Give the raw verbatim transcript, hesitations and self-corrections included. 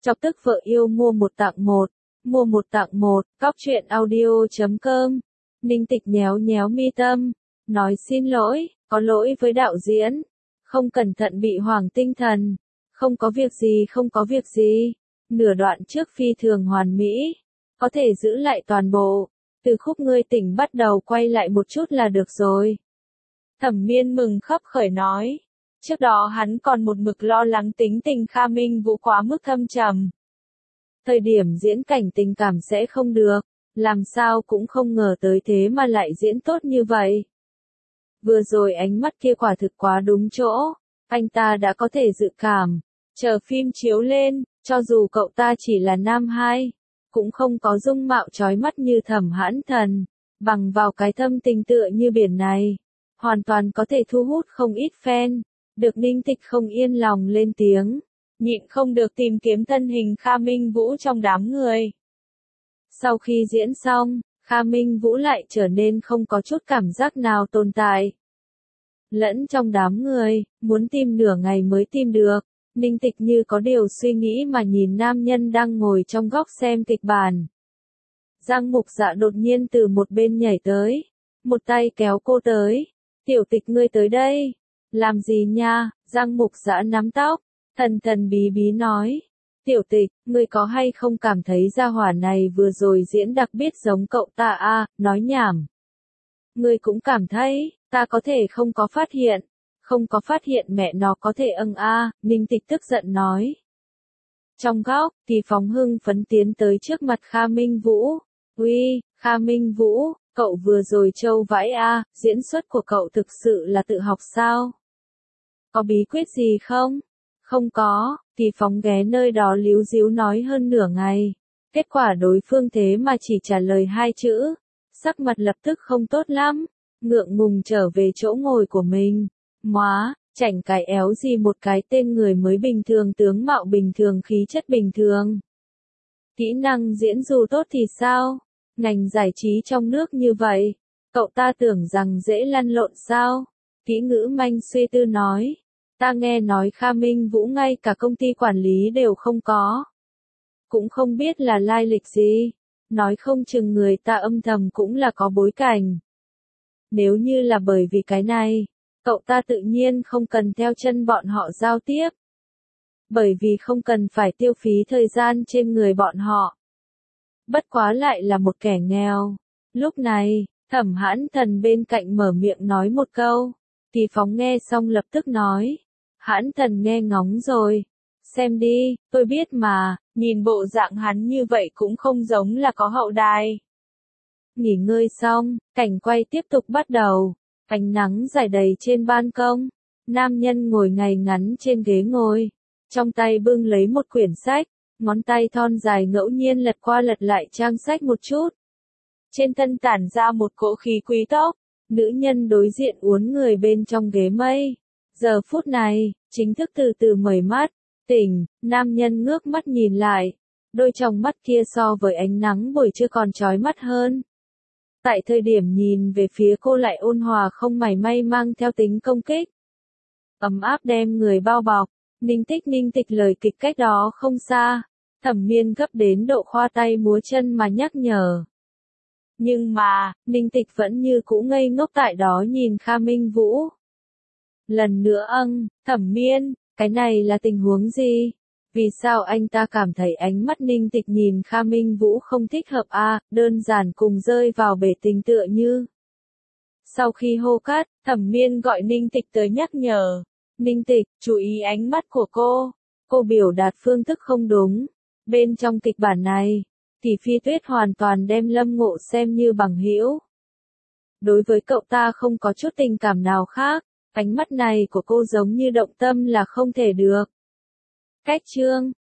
Chọc tức vợ yêu mua một tặng một, mua một tặng một, cóc truyện audio chấm com. Ninh Tịch nhéo nhéo mi tâm, nói xin lỗi, có lỗi với đạo diễn, không cẩn thận bị hoảng tinh thần, không có việc gì không có việc gì, nửa đoạn trước phi thường hoàn mỹ, có thể giữ lại toàn bộ, từ khúc ngươi tỉnh bắt đầu quay lại một chút là được rồi. Thẩm Miên mừng khấp khởi nói, trước đó hắn còn một mực lo lắng tính tình Kha Minh Vũ quá mức thâm trầm. Thời điểm diễn cảnh tình cảm sẽ không được, làm sao cũng không ngờ tới thế mà lại diễn tốt như vậy. Vừa rồi ánh mắt kia quả thực quá đúng chỗ, anh ta đã có thể dự cảm, chờ phim chiếu lên, cho dù cậu ta chỉ là nam hai, cũng không có dung mạo chói mắt như Thẩm Hãn Thần, bằng vào cái thâm tình tựa như biển này, hoàn toàn có thể thu hút không ít fan. Được Ninh Tịch không yên lòng lên tiếng, nhịn không được tìm kiếm thân hình Kha Minh Vũ trong đám người. Sau khi diễn xong, Kha Minh Vũ lại trở nên không có chút cảm giác nào tồn tại. Lẫn trong đám người, muốn tìm nửa ngày mới tìm được, Ninh Tịch như có điều suy nghĩ mà nhìn nam nhân đang ngồi trong góc xem kịch bản. Giang Mục Dạ đột nhiên từ một bên nhảy tới, một tay kéo cô tới, tiểu Tịch ngươi tới đây. Làm gì nha, Giang Mục Dạ nắm tóc, thần thần bí bí nói. Tiểu Tịch, ngươi có hay không cảm thấy gia hỏa này vừa rồi diễn đặc biệt giống cậu ta à, nói nhảm. Ngươi cũng cảm thấy, ta có thể không có phát hiện, không có phát hiện mẹ nó có thể âng a, à, Ninh Tịch tức giận nói. Trong góc, thì Phóng hưng phấn tiến tới trước mặt Kha Minh Vũ. Uy, Kha Minh Vũ, cậu vừa rồi trâu vãi a, à, diễn xuất của cậu thực sự là tự học sao? Có bí quyết gì không? Không có, thì Phóng ghé nơi đó líu díu nói hơn nửa ngày. Kết quả đối phương thế mà chỉ trả lời hai chữ. Sắc mặt lập tức không tốt lắm. Ngượng ngùng trở về chỗ ngồi của mình. Móa, chảnh cái éo gì một cái tên người mới bình thường tướng mạo bình thường khí chất bình thường. Kỹ năng diễn dù tốt thì sao? Ngành giải trí trong nước như vậy. Cậu ta tưởng rằng dễ lăn lộn sao? Kỹ ngữ manh suy tư nói. Ta nghe nói Kha Minh Vũ ngay cả công ty quản lý đều không có. Cũng không biết là lai lịch gì. Nói không chừng người ta âm thầm cũng là có bối cảnh. Nếu như là bởi vì cái này, cậu ta tự nhiên không cần theo chân bọn họ giao tiếp. Bởi vì không cần phải tiêu phí thời gian trên người bọn họ. Bất quá lại là một kẻ nghèo. Lúc này, Thẩm Hãn Thần bên cạnh mở miệng nói một câu. Kỳ Phóng nghe xong lập tức nói. Hãn Thần nghe ngóng rồi. Xem đi, tôi biết mà, nhìn bộ dạng hắn như vậy cũng không giống là có hậu đài. Nghỉ ngơi xong, cảnh quay tiếp tục bắt đầu. Ánh nắng rải đầy trên ban công. Nam nhân ngồi ngay ngắn trên ghế ngồi. Trong tay bưng lấy một quyển sách. Ngón tay thon dài ngẫu nhiên lật qua lật lại trang sách một chút. Trên thân tản ra một cỗ khí quý tốc. Nữ nhân đối diện uốn người bên trong ghế mây. Giờ phút này, chính thức từ từ mở mắt, tỉnh, nam nhân ngước mắt nhìn lại. Đôi tròng mắt kia so với ánh nắng buổi trưa còn chói mắt hơn. Tại thời điểm nhìn về phía cô lại ôn hòa không mảy may mang theo tính công kích. Ấm áp đem người bao bọc, Ninh Tịch Ninh Tịch lời kịch cách đó không xa. Thẩm Miên gấp đến độ khoa tay múa chân mà nhắc nhở. Nhưng mà, Ninh Tịch vẫn như cũ ngây ngốc tại đó nhìn Kha Minh Vũ. Lần nữa âng, Thẩm Miên, cái này là tình huống gì? Vì sao anh ta cảm thấy ánh mắt Ninh Tịch nhìn Kha Minh Vũ không thích hợp a, à, đơn giản cùng rơi vào bể tình tựa như. Sau khi hô cắt, Thẩm Miên gọi Ninh Tịch tới nhắc nhở. Ninh Tịch, chú ý ánh mắt của cô. Cô biểu đạt phương thức không đúng. Bên trong kịch bản này, thì Phi Tuyết hoàn toàn đem Lâm Ngộ xem như bằng hữu. Đối với cậu ta không có chút tình cảm nào khác. Ánh mắt này của cô giống như động tâm là không thể được. Cách chương